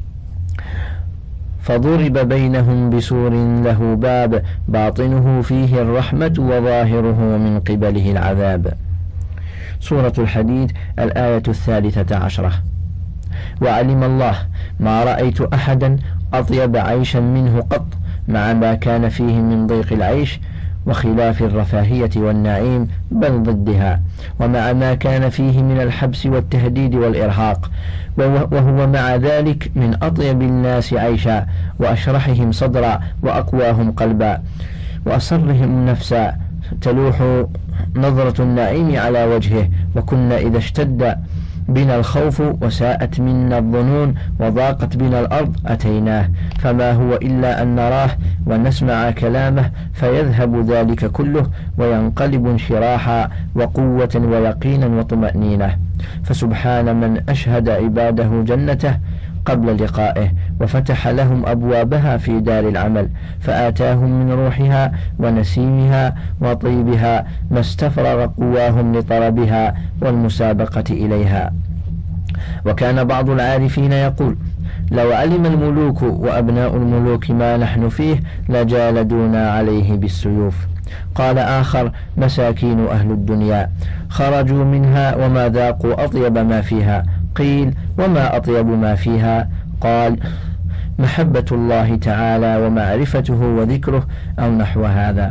فضرب بينهم بسور له باب باطنه فيه الرحمة وظاهره من قبله العذاب. سورة الحديد الآية 13. وعلم الله ما رأيت أحدا أطيب عيشا منه قط، مع ما كان فيه من ضيق العيش وخلاف الرفاهية والنعيم بل ضدها، ومع ما كان فيه من الحبس والتهديد والإرهاق، وهو مع ذلك من أطيب الناس عيشا وأشرحهم صدرا وأقواهم قلبا وأصرهم نفسا، تلوح نظرة النعيم على وجهه. وكنا إذا اشتد بنا الخوف وساءت منا الظنون وضاقت بنا الأرض أتيناه، فما هو إلا أن نراه ونسمع كلامه فيذهب ذلك كله وينقلب انشراحا وقوة ويقينا وطمأنينة. فسبحان من أشهد عباده جنته قبل لقائه وفتح لهم أبوابها في دار العمل، فآتاهم من روحها ونسيمها وطيبها ما استفرغ قواهم لطلبها والمسابقة إليها. وكان بعض العارفين يقول: لو علم الملوك وأبناء الملوك ما نحن فيه لجالدونا عليه بالسيوف. قال آخر: مساكين أهل الدنيا خرجوا منها وما ذاقوا أطيب ما فيها. قيل: وما أطيب ما فيها؟ قال: محبة الله تعالى ومعرفته وذكره، أو نحو هذا.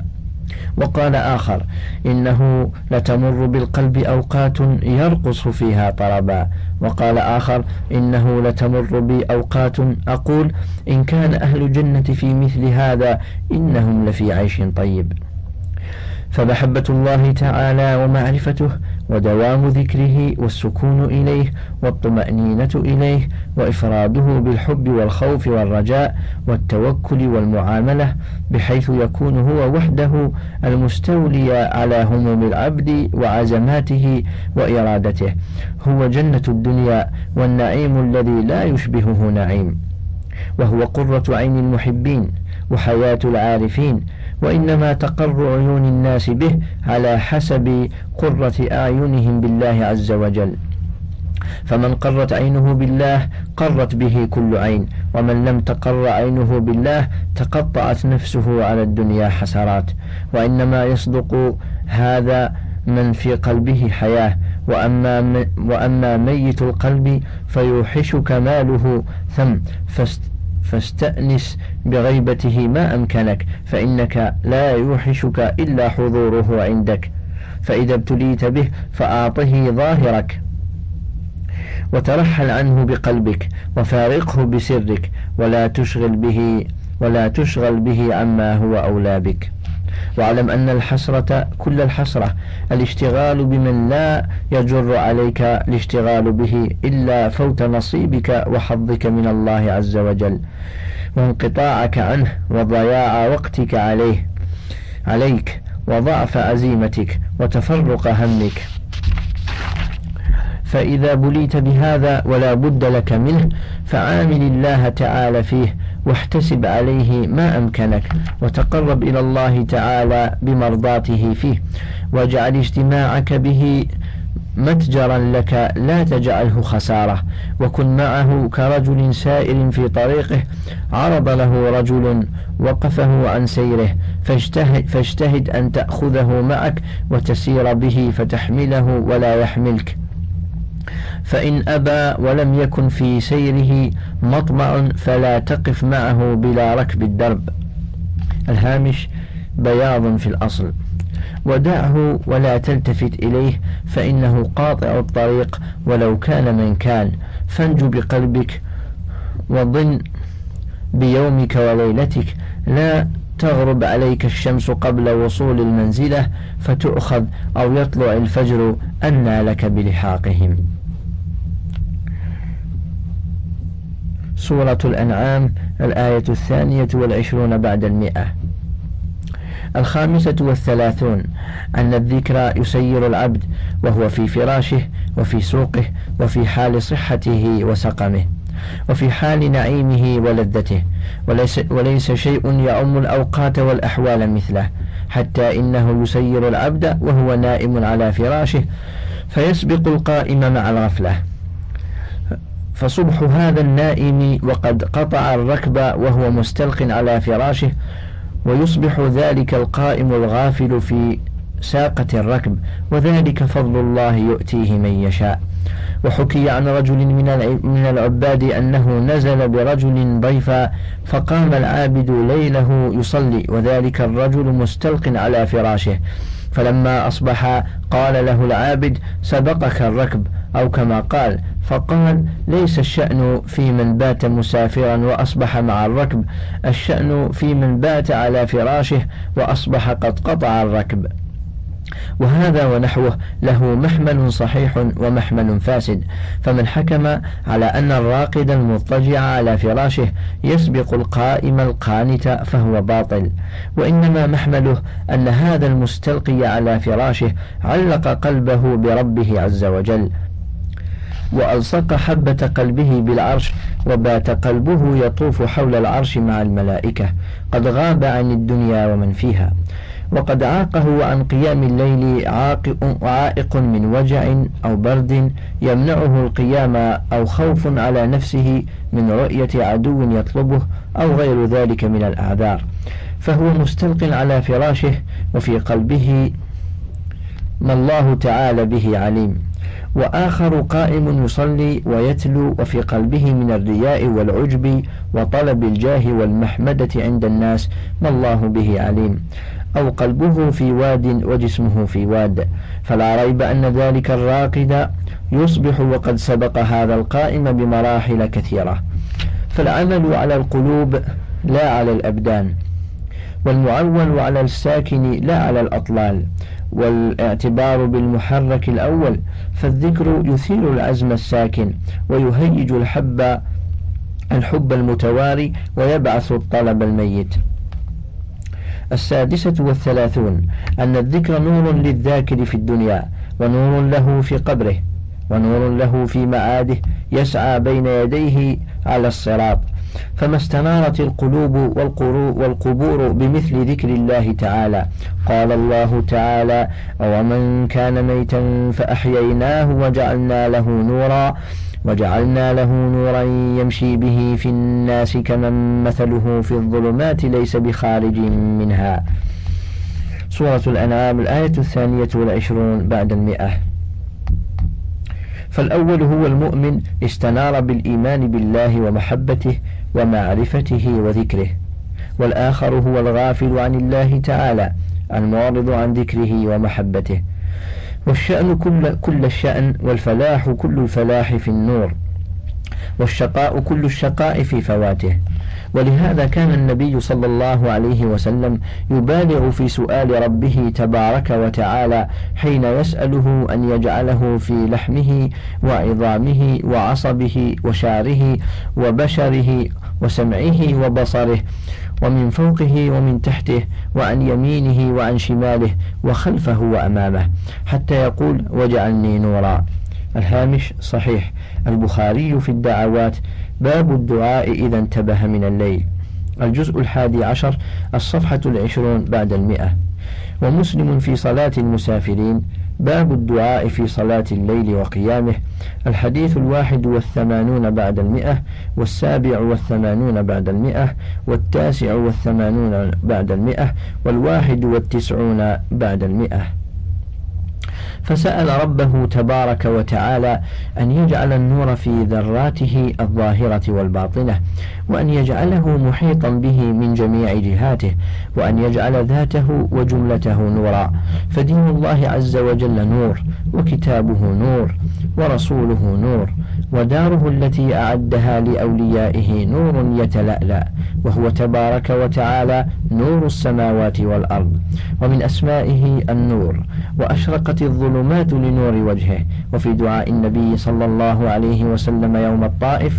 وقال آخر: إنه لتمر بالقلب أوقات يرقص فيها طربا. وقال آخر: إنه لتمر بي أوقات أقول إن كان أهل الجنة في مثل هذا إنهم لفي عيش طيب. فمحبة الله تعالى ومعرفته ودوام ذكره والسكون إليه والطمأنينة إليه وإفراده بالحب والخوف والرجاء والتوكل والمعاملة بحيث يكون هو وحده المستولي على هموم العبد وعزماته وإرادته هو جنة الدنيا والنعيم الذي لا يشبهه نعيم، وهو قرة عين المحبين وحياة العارفين، وإنما تقر عيون الناس به على حسب قرة أعينهم بالله عز وجل. فمن قرت عينه بالله قرت به كل عين، ومن لم تقر عينه بالله تقطعت نفسه على الدنيا حسرات. وإنما يصدق هذا من في قلبه حياة، وأما ميت القلب فيوحشك ماله فاستأنس بغيبته ما أمكنك، فإنك لا يوحشك إلا حضوره عندك. فإذا ابتليت به فأعطه ظاهرك وترحل عنه بقلبك وفارقه بسرك، ولا تشغل به عما هو أولى بك. واعلم أن الحسرة كل الحسرة الاشتغال بمن لا يجر عليك الاشتغال به إلا فوت نصيبك وحظك من الله عز وجل، وانقطاعك عنه وضياع وقتك عليك وضعف عزيمتك وتفرق همك. فإذا بليت بهذا ولا بد لك منه فعامل الله تعالى فيه واحتسب عليه ما أمكنك، وتقرب إلى الله تعالى بمرضاته فيه، واجعل اجتماعك به متجرا لك لا تجعله خسارة، وكن معه كرجل سائر في طريقه عرض له رجل وقفه عن سيره فاجتهد أن تأخذه معك وتسير به فتحمله ولا يحملك. فإن أبى ولم يكن في سيره مطمع فلا تقف معه بلا ركب الدرب. الهامش بياض في الأصل. ودعه ولا تلتفت إليه فإنه قاطع الطريق ولو كان من كان، فانج بقلبك وضن بيومك وليلتك، لا تغرب عليك الشمس قبل وصول المنزلة فتؤخذ أو يطلع الفجر أنى لك بلحاقهم. سورة الأنعام الآية 22 بعد 100. 35 أن الذكر يسير العبد وهو في فراشه وفي سوقه وفي حال صحته وسقمه وفي حال نعيمه ولذته، وليس شيء يعم الأوقات والأحوال مثله، حتى إنه يسير العبد وهو نائم على فراشه فيسبق القائم مع الغفلة، فصبح هذا النائم وقد قطع الركب وهو مستلق على فراشه، ويصبح ذلك القائم الغافل في ساقة الركب، وذلك فضل الله يؤتيه من يشاء. وحكي عن رجل من العباد أنه نزل برجل ضيفا فقام العابد ليله يصلي وذلك الرجل مستلق على فراشه، فلما أصبح قال له العابد سبقك الركب أو كما قال، فقال ليس الشأن في من بات مسافرا وأصبح مع الركب، الشأن في من بات على فراشه وأصبح قد قطع الركب. وهذا ونحوه له محمل صحيح ومحمل فاسد، فمن حكم على أن الراقد المضطجع على فراشه يسبق القائم القانت فهو باطل، وإنما محمله أن هذا المستلقي على فراشه علق قلبه بربه عز وجل وألصق حبة قلبه بالعرش، وبات قلبه يطوف حول العرش مع الملائكة قد غاب عن الدنيا ومن فيها، وقد عاقه عن قيام الليل عائق من وجع أو برد يمنعه القيام أو خوف على نفسه من رؤية عدو يطلبه أو غير ذلك من الأعذار، فهو مستلق على فراشه وفي قلبه ما الله تعالى به عليم. وآخر قائم يصلي ويتلو وفي قلبه من الرياء والعجب وطلب الجاه والمحمدة عند الناس ما الله به عليم، أو قلبه في واد وجسمه في واد، فلا ريب أن ذلك الراقد يصبح وقد سبق هذا القائم بمراحل كثيرة. فالعمل على القلوب لا على الأبدان، والمعول على الساكن لا على الأطلال، والاعتبار بالمحرك الأول، فالذكر يثير العزم الساكن ويهيج الحب المتواري ويبعث الطلب الميت. 36 أن الذكر نور للذاكر في الدنيا، ونور له في قبره، ونور له في معاده يسعى بين يديه على الصراط. فما استنارت القلوب والقبور بمثل ذكر الله تعالى. قال الله تعالى: ومن كان ميتا فأحييناه وجعلنا له نورا يمشي به في الناس كمن مثله في الظلمات ليس بخارج منها. سورة الأنعام الآية 22 بعد 100. فالأول هو المؤمن استنار بالإيمان بالله ومحبته ومعرفته وذكره، والآخر هو الغافل عن الله تعالى المعرض عن ذكره ومحبته. والشأن كل الشأن، والفلاح كل الفلاح في النور، والشقاء كل الشقاء في فواته. ولهذا كان النبي صلى الله عليه وسلم يبالغ في سؤال ربه تبارك وتعالى حين يسأله أن يجعله في لحمه وعظامه وعصبه وشعره وبشره وسمعه وبصره، ومن فوقه ومن تحته، وعن يمينه وعن شماله، وخلفه وأمامه، حتى يقول: وجعلني نورا. الهامش صحيح البخاري في الدعوات، باب الدعاء إذا انتبه من الليل، الجزء 11 الصفحة 20 بعد 100. ومسلم في صلاة المسافرين، باب الدعاء في صلاة الليل وقيامه، الحديث 81 بعد 100، 87 بعد 100، 89 بعد 100، 91 بعد 100. فسأل ربه تبارك وتعالى أن يجعل النور في ذراته الظاهرة والباطنة، وأن يجعله محيطا به من جميع جهاته، وأن يجعل ذاته وجملته نورا. فدين الله عز وجل نور، وكتابه نور، ورسوله نور، وداره التي أعدها لأوليائه نور يتلألأ، وهو تبارك وتعالى نور السماوات والأرض. ومن أسمائه النور، وأشرقت الظلمات لنور وجهه. وفي دعاء النبي صلى الله عليه وسلم يوم الطائف: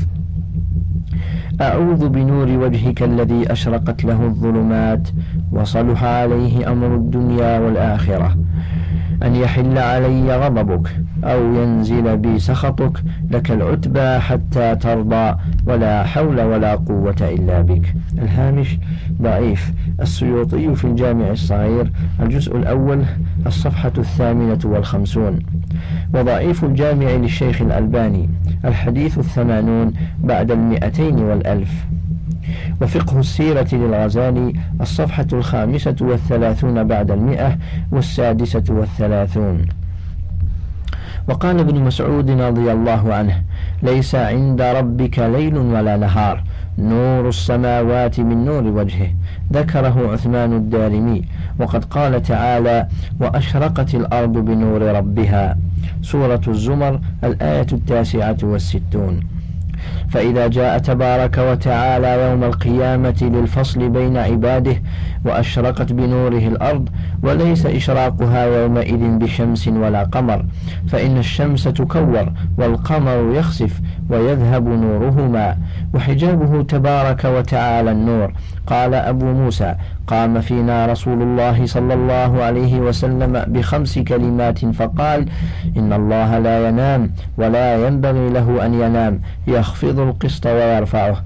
أعوذ بنور وجهك الذي أشرقت له الظلمات وصلح عليه أمر الدنيا والآخرة، أن يحل علي غضبك أو ينزل بي سخطك، لك العتبى حتى ترضى، ولا حول ولا قوة إلا بك. الهامش ضعيف السيوطي في الجامع الصغير، الجزء الأول الصفحة 58. وضعيف الجامع للشيخ الألباني، الحديث 80 بعد 200 والألف. وفقه السيرة للغزالي، الصفحة 35 بعد 100 والسادسة 30. وقال ابن مسعود رضي الله عنه: ليس عند ربك ليل ولا نهار، نور السماوات من نور وجهه. ذكره عثمان الدارمي. وقد قال تعالى: وأشرقت الأرض بنور ربها. سورة الزمر الآية 69. فإذا جاء تبارك وتعالى يوم القيامة للفصل بين عباده وأشرقت بنوره الأرض، وليس إشراقها يومئذ بشمس ولا قمر، فإن الشمس تكور والقمر يخسف ويذهب نورهما، وحجابه تبارك وتعالى النور. قال أبو موسى: قام فينا رسول الله صلى الله عليه وسلم ب5 كلمات فقال: إن الله لا ينام ولا ينبغي له أن ينام، يخفض القسط ويرفعه،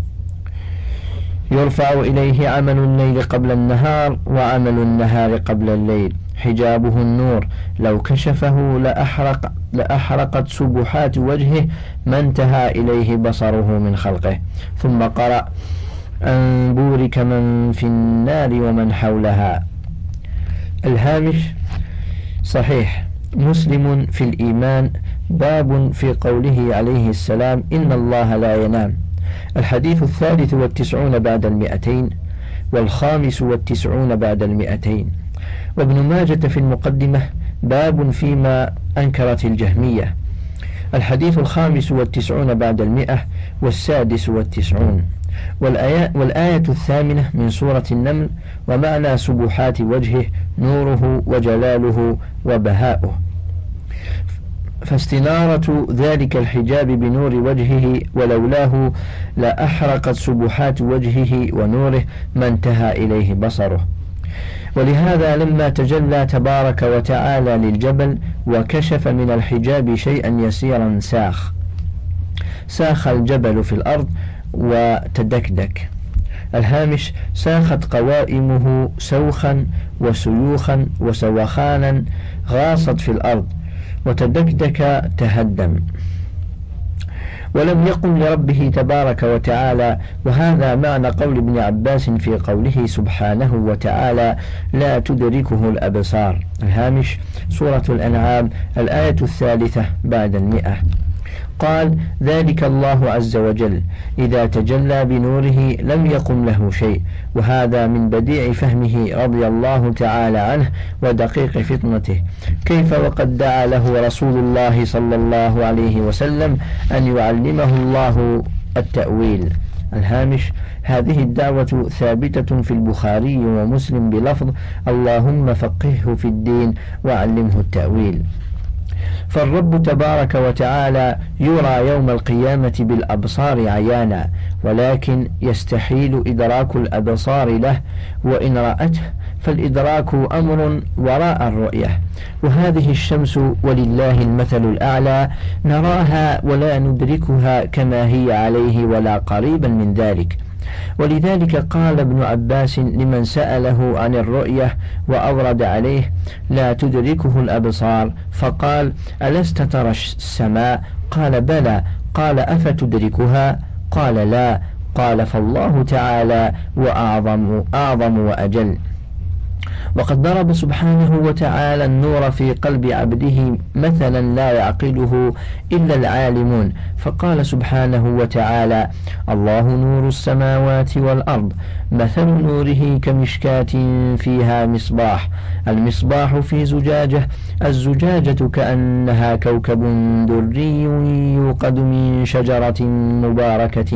يرفع إليه عمل الليل قبل النهار وعمل النهار قبل الليل، حجابه النور، لو كشفه لأحرقت سبحات وجهه ما انتهى إليه بصره من خلقه. ثم قرأ: أن بورك من في النار ومن حولها. الهامش صحيح مسلم في الإيمان، باب في قوله عليه السلام: إن الله لا ينام. الحديث 93 بعد 200 و95 بعد 200. وابن ماجة في المقدمة: باب فيما أنكرت الجهمية. الحديث 95 بعد 100 و96. والآية 8 من سورة النمل: ومعنى سبحات وجهه نوره وجلاله وبهاؤه. فاستنارة ذلك الحجاب بنور وجهه، ولولاه لأحرقت سبحات وجهه ونوره ما انتهى إليه بصره. ولهذا لما تجلى تبارك وتعالى للجبل وكشف من الحجاب شيئا يسيرا ساخ الجبل في الأرض وتدكدك. الهامش: ساخت قوائمه سوخا وسيوخا وسوخانا، غاصت في الأرض، وتدكدك تهدم، ولم يقم لربه تبارك وتعالى. وهذا معنى قول ابن عباس في قوله سبحانه وتعالى: لا تدركه الأبصار. الهامش: سورة الأنعام، الآية 3 بعد 100. قال: ذلك الله عز وجل إذا تجلى بنوره لم يقم له شيء. وهذا من بديع فهمه رضي الله تعالى عنه ودقيق فطنته، كيف وقد دعا له رسول الله صلى الله عليه وسلم أن يعلمه الله التأويل. الهامش: هذه الدعوة ثابتة في البخاري ومسلم بلفظ: اللهم فقهه في الدين وعلمه التأويل. فالرب تبارك وتعالى يرى يوم القيامة بالأبصار عيانا، ولكن يستحيل إدراك الأبصار له، وإن رأته فالإدراك أمر وراء الرؤية. وهذه الشمس ولله المثل الأعلى نراها ولا ندركها كما هي عليه ولا قريبا من ذلك. ولذلك قال ابن عباس لمن سأله عن الرؤية وأورد عليه: لا تدركه الأبصار. فقال: ألست ترى السماء؟ قال: بلى. قال: أفتدركها؟ قال: لا. قال: فالله تعالى وأعظم وأجل. وقد ضرب سبحانه وتعالى النور في قلب عبده مثلا لا يعقله إلا العالمون، فقال سبحانه وتعالى: الله نور السماوات والأرض، مثل نوره كمشكاة فيها مصباح، المصباح في زجاجة، الزجاجة كأنها كوكب دري يوقد من شجرة مباركة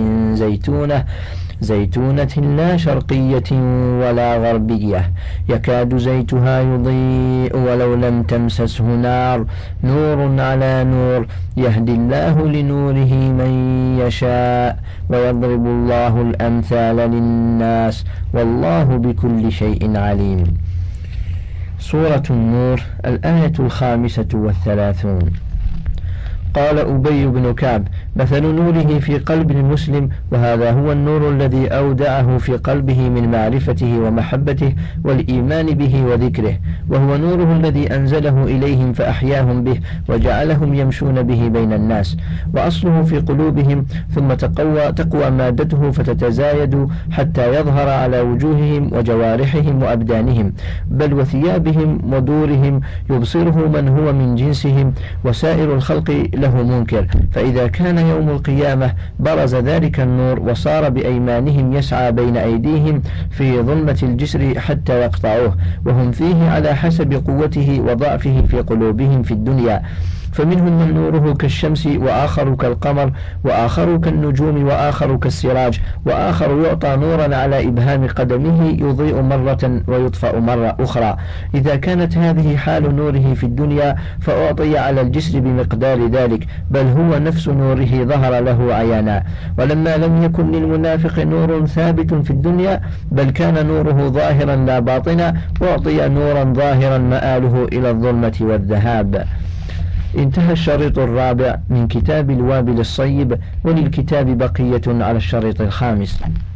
زيتونة لا شرقية ولا غربية، يكاد زيتها يضيء ولو لم تمسسه نار، نور على نور، يهدي الله لنوره من يشاء، ويضرب الله الأمثال للناس، والله بكل شيء عليم. سورة النور، الآية 35. قال أبي بن كعب: مثل نوره في قلب المسلم، وهذا هو النور الذي أودعه في قلبه من معرفته ومحبته والإيمان به وذكره، وهو نوره الذي أنزله إليهم فأحياهم به وجعلهم يمشون به بين الناس، وأصله في قلوبهم، ثم تقوى مادته فتتزايد حتى يظهر على وجوههم وجوارحهم وأبدانهم، بل وثيابهم ودورهم، يبصره من هو من جنسهم، وسائر الخلق له منكر. فإذا كان يوم القيامة برز ذلك النور وصار بأيمانهم يسعى بين أيديهم في ظلمة الجسر حتى يقطعوه، وهم فيه على حسب قوته وضعفه في قلوبهم في الدنيا. فمنهم من نوره كالشمس، وآخر كالقمر، وآخر كالنجوم، وآخر كالسراج، وآخر يعطى نورا على إبهام قدمه يضيء مرة ويطفأ مرة أخرى. إذا كانت هذه حال نوره في الدنيا فأعطي على الجسر بمقدار ذلك، بل هو نفس نوره ظهر له عيانا. ولما لم يكن للمنافق نور ثابت في الدنيا، بل كان نوره ظاهرا لا باطنا، أعطي نورا ظاهرا مآله إلى الظلمة والذهاب. انتهى الشريط الرابع من كتاب الوابل الصيب، وللكتاب بقية على الشريط الخامس.